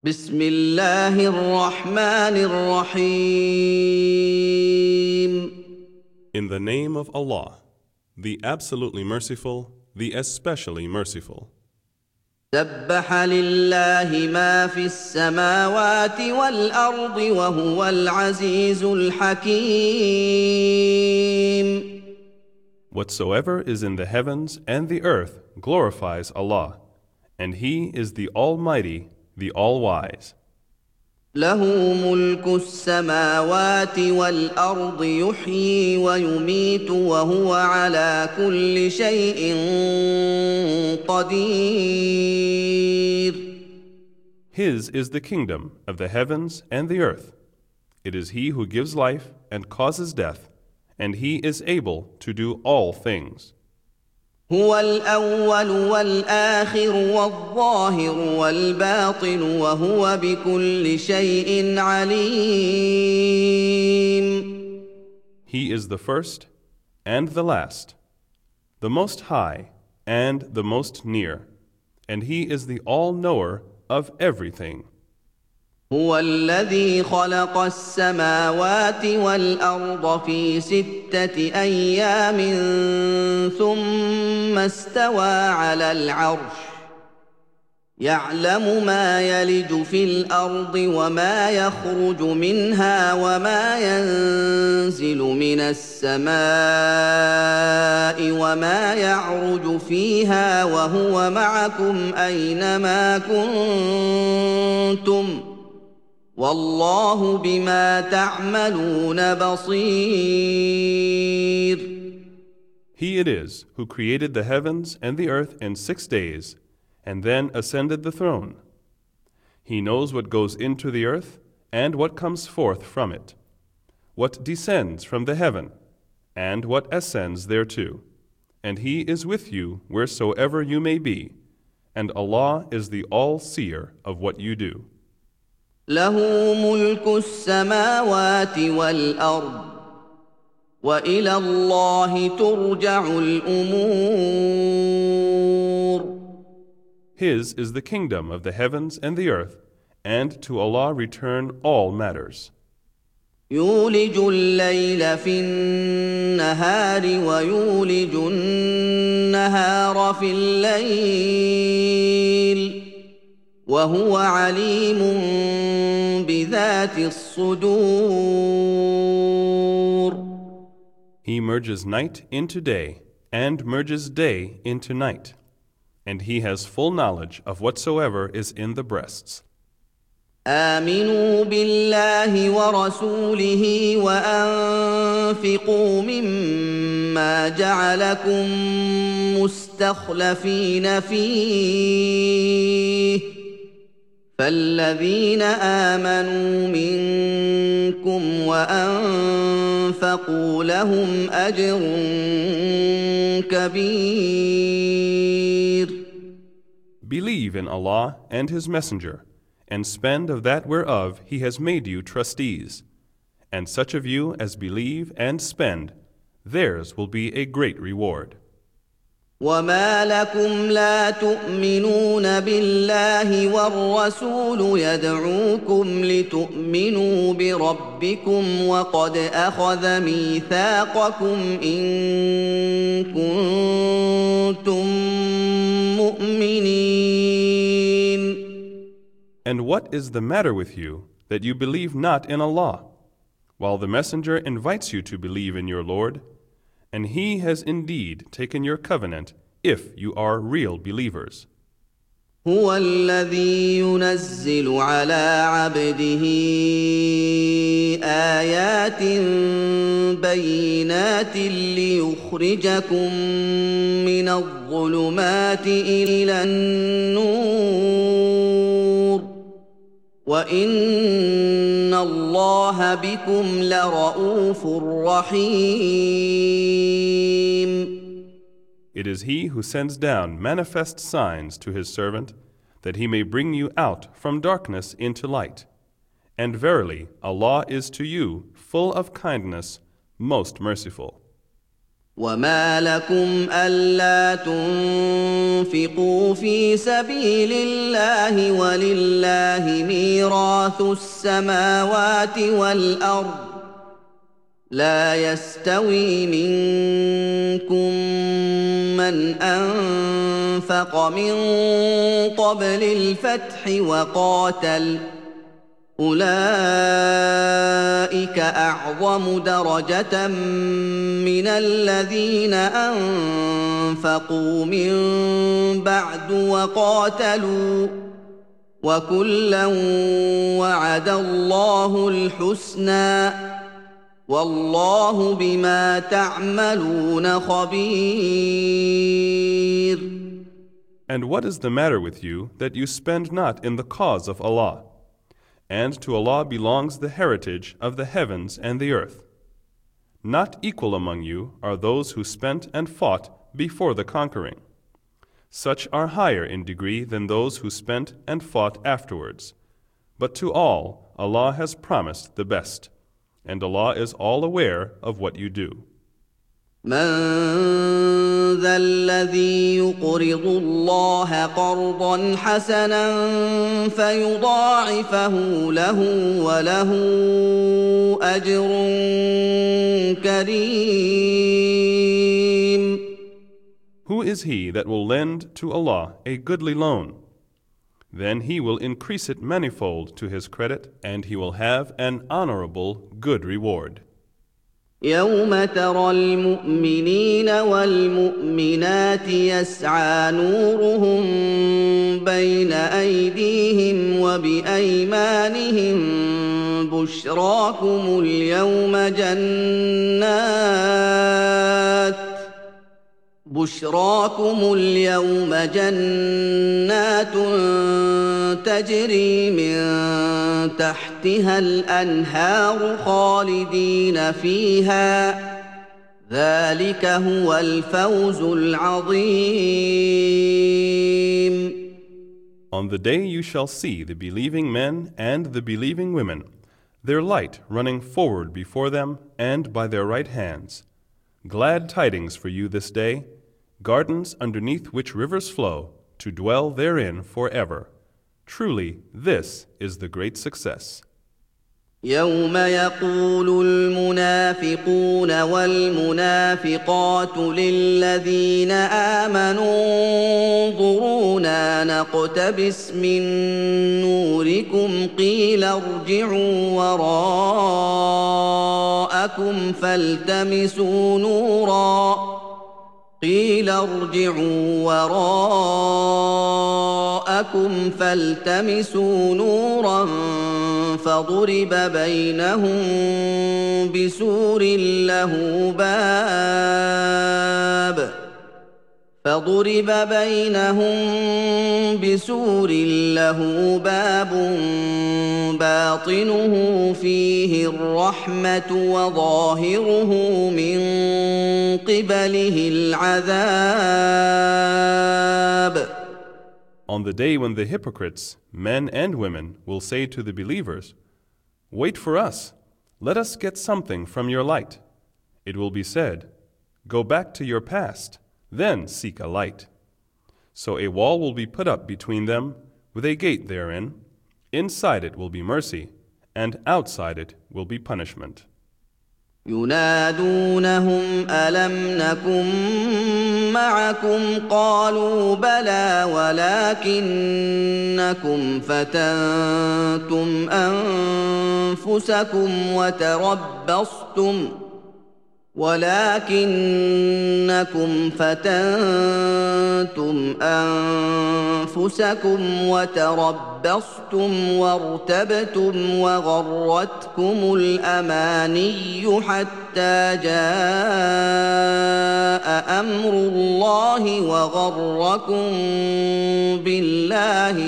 بسم الله الرحمن الرحيم. In the name of Allah, the absolutely merciful, the especially merciful. سبح لله ما في السماوات والأرض وهو العزيز الحكيم. Whatsoever is in the heavens and the earth glorifies Allah, and He is the Almighty, the All-Wise. له ملك السماوات والأرض يحيي ويميت وهو على كل شيء قدير. His is the kingdom of the heavens and the earth. It is He who gives life and causes death, and He is able to do all things. هو الأول والآخر والظاهر والباطن وهو بكل شيء عليم. He is the first and the last, the most high and the most near, and He is the all-knower of everything. هو الذي خلق السماوات والأرض في 6 أيام ثم استوى على العرش يعلم ما يلج في الأرض وما يخرج منها وما ينزل من السماء وما يعرج فيها وهو معكم أينما كنتم والله بما تعملون بصير. He it is who created the heavens and the earth in 6 days, and then ascended the throne. He knows what goes into the earth and what comes forth from it, what descends from the heaven, and what ascends thereto. And He is with you wheresoever you may be, and Allah is the all-seer of what you do. له ملك السماوات والأرض وإلى الله ترجع الأمور. His is the kingdom of the heavens and the earth, and to Allah return all matters. يولج الليل في النهار ويولج النهار في الليل وهو عليم بذات الصدور. He merges night into day, and merges day into night, and He has full knowledge of whatsoever is in the breasts. آمنوا بالله ورسوله وأنفقوا مما جعلكم مستخلفين فيه فالذين آمنوا منكم وأنفقوا لهم أجر كبير. Believe in Allah and His Messenger, and spend of that whereof He has made you trustees. And such of you as believe and spend, theirs will be a great reward. وما لكم لا تؤمنون بالله والرسول يدعوكم لتؤمنوا بربكم وقد أخذ ميثاقكم إن كنتم مؤمنين. And what is the matter with you that you believe not in Allah, while the Messenger invites you to believe in your Lord? And He has indeed taken your covenant if you are real believers. هو الذي ينزل على عبده آيات بينات ليخرجكم من الظلمات إلى النور وإن الله بكم لرءوف رحيم. It is He who sends down manifest signs to His servant, that He may bring you out from darkness into light. And verily, Allah is to you full of kindness, most merciful. وما لكم ألا تنفقوا في سبيل الله ولله ميراث السماوات والأرض لا يستوي منكم من أنفق من قبل الفتح وقاتل أولئك أعظم درجة من الذين أنفقوا من بعد وقاتلوا وكلا وعد الله الحسنى والله بما تعملون خبير. And what is the matter with you that you spend not in the cause of Allah? And to Allah belongs the heritage of the heavens and the earth. Not equal among you are those who spent and fought before the conquering. Such are higher in degree than those who spent and fought afterwards. But to all Allah has promised the best, and Allah is all aware of what you do. من ذا الذي يقرض الله قرضا حسنا فيضاعفه له وله أجر كريم. Who is he that will lend to Allah a goodly loan? Then he will increase it manifold to his credit, and he will have an honorable good reward. يوم ترى المؤمنين والمؤمنات يسعى نورهم بين أيديهم وبأيمانهم بشراكم اليوم جنات تجري من تحتها الأنهار خالدين فيها ذلك هو الفوز العظيم. On the day you shall see the believing men and the believing women, their light running forward before them and by their right hands. Glad tidings for you this day, gardens underneath which rivers flow, to dwell therein forever. Truly, this is the great success. يوم يقول المنافقون والمنافقات للذين آمنوا انظرونا نقتبس من نوركم قيل ارجعوا وراءكم فالتمسوا نورا فضرب بينهم بسور له باب باطنه فيه الرحمة وظاهره من قبله العذاب. On the day when the hypocrites, men and women, will say to the believers, "Wait for us, let us get something from your light." It will be said, "Go back to your past, then seek a light." So a wall will be put up between them, with a gate therein. Inside it will be mercy, and outside it will be punishment. ينادونهم ألم نكن معكم قالوا بلى ولكنكم فتنتم أنفسكم وتربصتم وارتبتم وغرتكم الأماني حتى جاء أمر الله وغركم بالله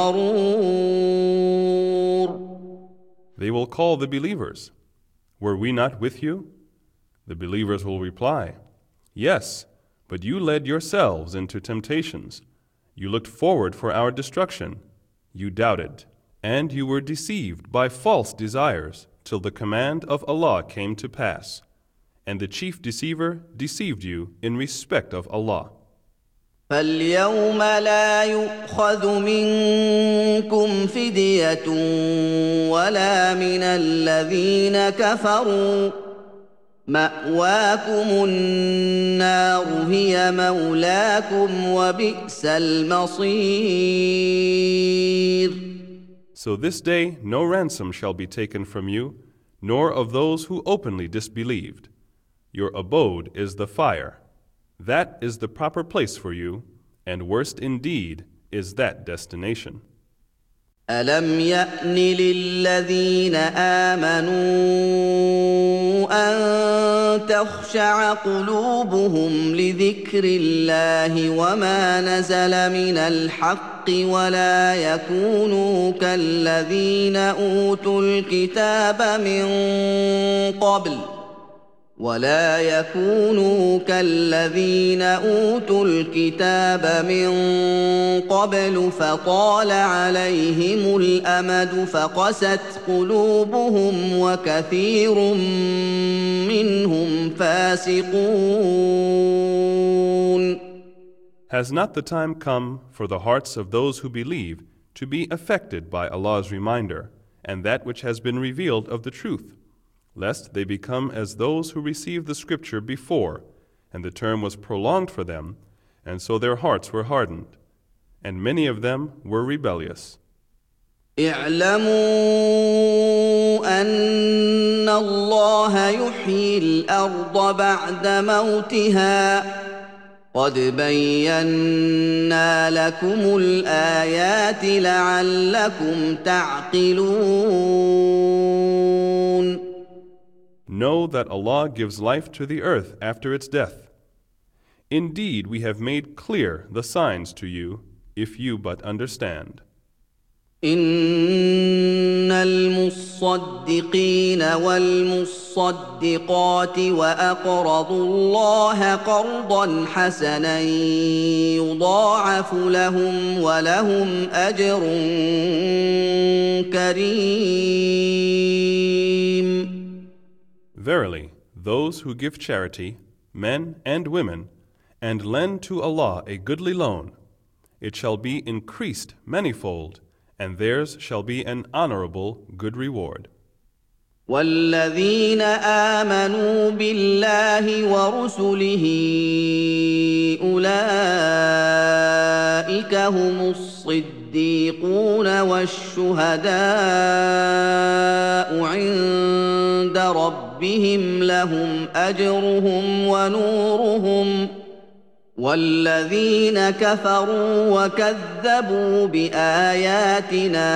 الغرور. They will call the believers, "Were we not with you?" The believers will reply, "Yes, but you led yourselves into temptations. You looked forward for our destruction. You doubted, and you were deceived by false desires till the command of Allah came to pass. and the chief deceiver deceived you in respect of Allah. فاليوم لا يؤخذ منكم فدية ولا من الذين كفروا مأواكم النار هي مولاكم وبئس المصير. So this day no ransom shall be taken from you, nor of those who openly disbelieved. Your abode is the fire. That is the proper place for you, and worst indeed is that destination. ألم يأن للذين آمنوا أن تخشع قلوبهم لذكر الله وما نزل من الحق ولا يكونوا كالذين أوتوا الكتاب من قبل فطال عليهم الأمد فقست قلوبهم وكثير منهم فاسقون. Has not the time come for the hearts of those who believe to be affected by Allah's reminder and that which has been revealed of the truth, lest they become as those who received the scripture before, and the term was prolonged for them, and so their hearts were hardened, and many of them were rebellious. اعلموا أن الله يحيي الأرض بعد موتها قد بينا لكم الآيات لعلكم تعقلون. Know that Allah gives life to the earth after its death. Indeed, we have made clear the signs to you, if you but understand. إن المصدقين والمصدقات وأقرضوا الله قرضا حسنا يضاعف لهم ولهم أجر كريم. Verily, those who give charity, men and women, and lend to Allah a goodly loan, it shall be increased manifold, and theirs shall be an honorable good reward. والذين آمنوا بالله ورسله أولئك هم الصديقون والشهداء عند ربهم لهم أجرهم ونورهم والذين كفروا وكذبوا بآياتنا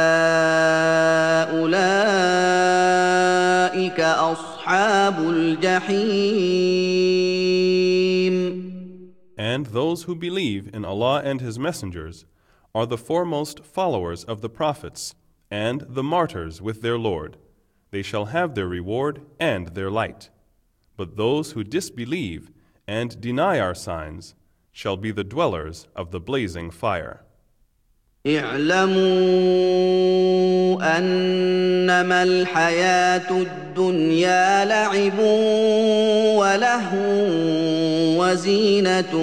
أولئك أصحاب الجحيم. And those who believe in Allah and His messengers are the foremost followers of the prophets and the martyrs with their Lord. They shall have their reward and their light. But those who disbelieve and deny our signs shall be the dwellers of the blazing fire. اعلموا أنما الحياة الدنيا لعب ولهو وزينة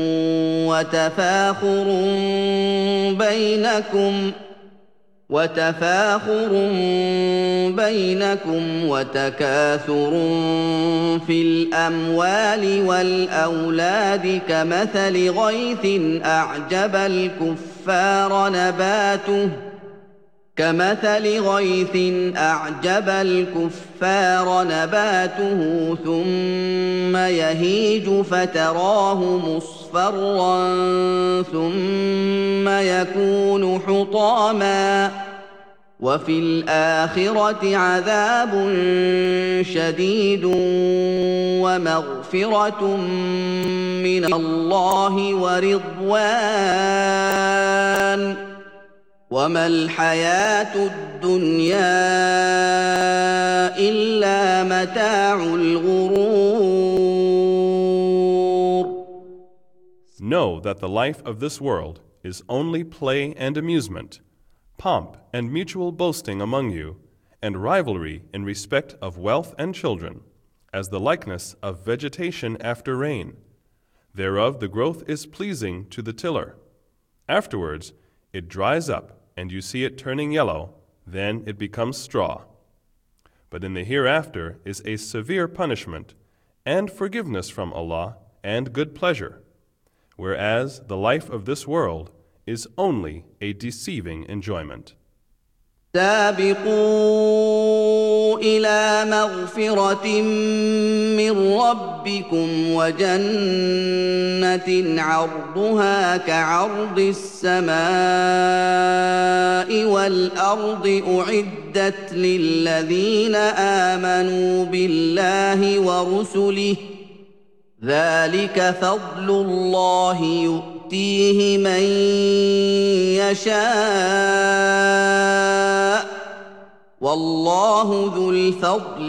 وتفاخر بينكم وتكاثر في الأموال والأولاد كمثل غيث أعجب الكفار نباته ثم يهيج فتراه مصفرا ثم يكون حطاما وفي الآخرة عذاب شديد ومغفرة من الله ورضوان وما الحياة الدنيا إلا متاع الغرور. Know that the life of this world is only play and amusement, pomp and mutual boasting among you, and rivalry in respect of wealth and children, as the likeness of vegetation after rain. Thereof the growth is pleasing to the tiller. Afterwards it dries up, and you see it turning yellow, then it becomes straw. But in the hereafter is a severe punishment, and forgiveness from Allah, and good pleasure, whereas the life of this world is only a deceiving enjoyment. سابقوا إلى مغفرة من ربكم وجنة عرضها كعرض السماء والأرض أعدت للذين آمنوا بالله ورسله ذلك فضل الله يؤتيه من يشاء والله ذو الفضل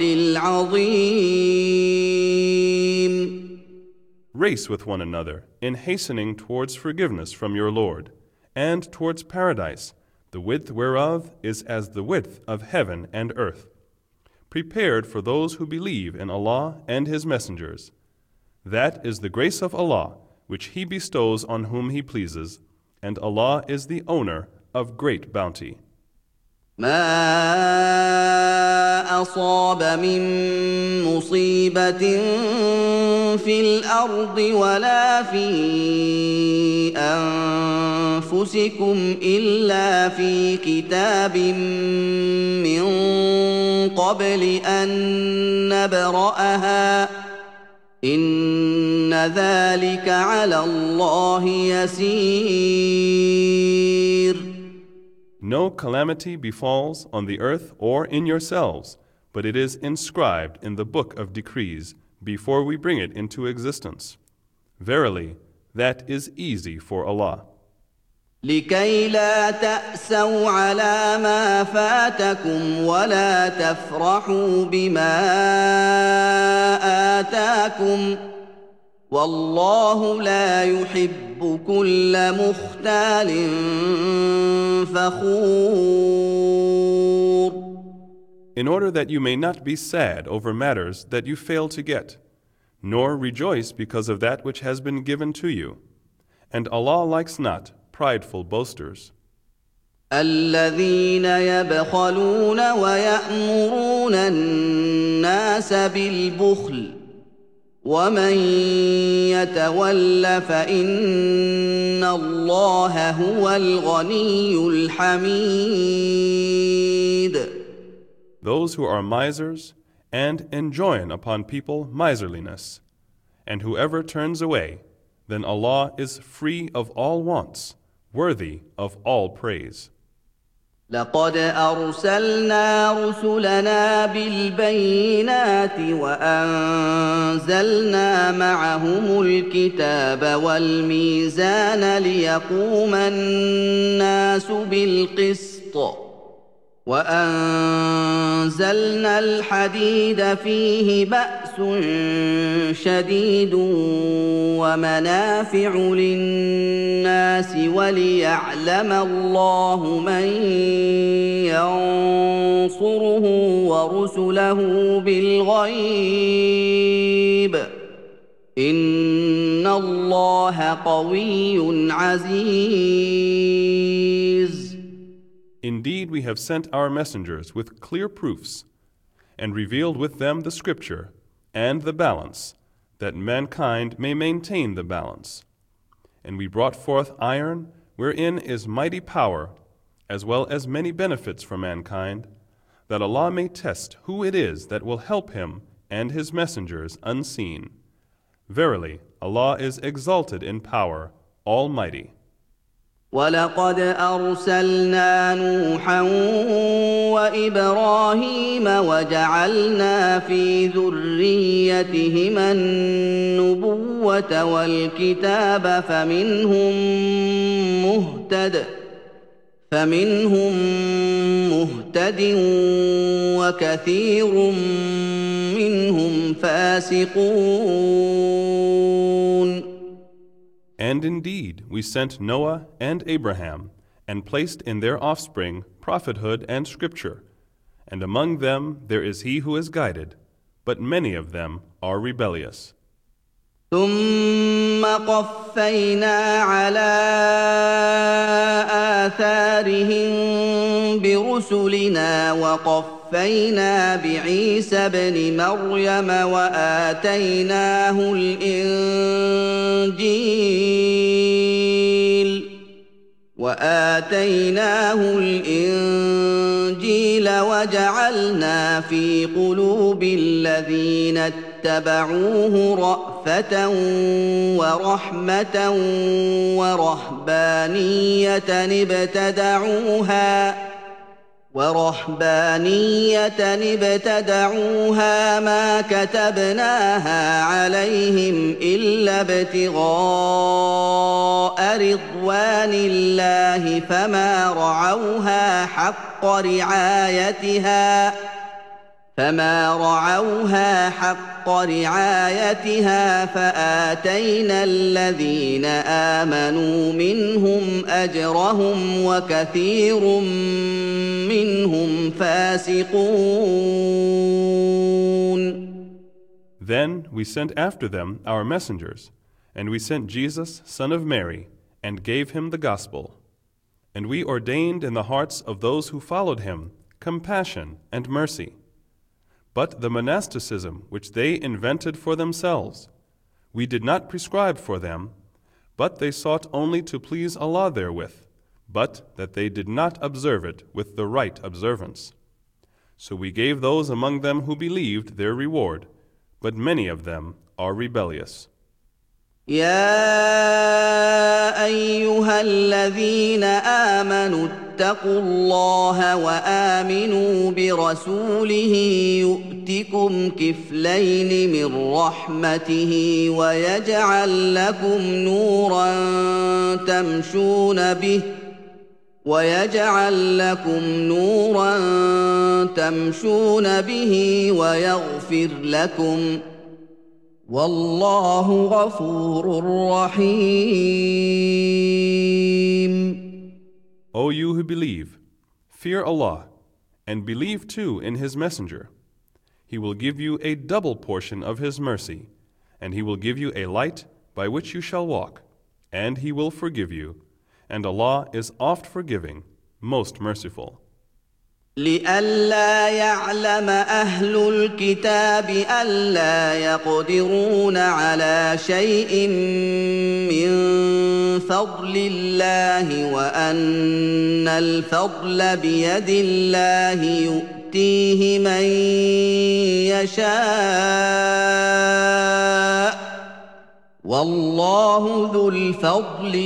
العظيم. Race with one another in hastening towards forgiveness from your Lord, and towards paradise, the width whereof is as the width of heaven and earth, prepared for those who believe in Allah and His messengers. That is the grace of Allah, which He bestows on whom He pleases, and Allah is the owner of great bounty. ما أصاب من مصيبة في الأرض ولا في أنفسكم إلا في كتاب من قبل أن نبرأها إن ذلك على الله يسير. No calamity befalls on the earth or in yourselves, but it is inscribed in the book of decrees before we bring it into existence. Verily, that is easy for Allah. لكي لا تأسوا على ما فاتكم ولا تفرحوا بما آتاكم والله لا يحب كل مختال فخور. In order that you may not be sad over matters that you fail to get, nor rejoice because of that which has been given to you. And Allah likes not prideful boasters. الذين يبخلون ويأمرون الناس بالبخل ومن يتول فإن الله هو الغني الحميد. Those who are misers and enjoin upon people miserliness, and whoever turns away, then Allah is free of all wants, worthy of all praise. لقد أرسلنا رسلنا بالبينات وأنزلنا معهم الكتاب والميزان ليقوم الناس بالقسط وأنزلنا الحديد فيه بأس شديد ومنافع للناس وليعلم الله من ينصره ورسله بالغيب إن الله قوي عزيز. Indeed, we have sent our messengers with clear proofs, and revealed with them the scripture and the balance, that mankind may maintain the balance. And we brought forth iron, wherein is mighty power, as well as many benefits for mankind, that Allah may test who it is that will help Him and His messengers unseen. Verily, Allah is exalted in power, almighty. ولقد أرسلنا نوحا وإبراهيم وجعلنا في ذريتهما النبوة والكتاب فمنهم مهتد وكثير منهم فاسقون. And indeed, we sent Noah and Abraham, and placed in their offspring prophethood and scripture, and among them there is he who is guided, but many of them are rebellious. ثم قفينا على آثارهم برسلنا وقفينا بعيسى ابن مريم وآتيناه الإنجيل وجعلنا في قلوب الذين اتبعوه رأفة ورحمة ورهبانية ابتدعوها ما كتبناها عليهم إلا ابتغاء رضوان الله فما رعوها حق رعايتها فآتينا الذين آمنوا منهم أجرهم وكثير منهم فاسقون. Then we sent after them our messengers, and we sent Jesus, son of Mary, and gave him the gospel. And we ordained in the hearts of those who followed him compassion and mercy. But the monasticism which they invented for themselves, we did not prescribe for them, but they sought only to please Allah therewith, but that they did not observe it with the right observance. So we gave those among them who believed their reward, but many of them are rebellious. يا أيها الذين آمنوا اتقوا الله وآمنوا برسوله يؤتكم كفلين من رحمته ويجعل لكم نورا تمشون به ويغفر لكم والله غفور رحيم. O you who believe, fear Allah, and believe too in His Messenger. He will give you a double portion of His mercy, and He will give you a light by which you shall walk, and He will forgive you, and Allah is oft forgiving, most merciful. لئلا يعلم أهل الكتاب ألا يقدرون على شيء من فضل الله وأن الفضل بيد الله يؤتيه من يشاء والله ذو الفضل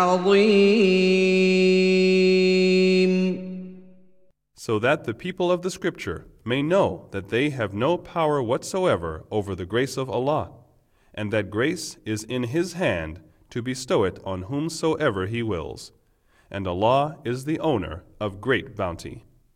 العظيم. So that the people of the Scripture may know that they have no power whatsoever over the grace of Allah, and that grace is in His hand to bestow it on whomsoever He wills, and Allah is the owner of great bounty.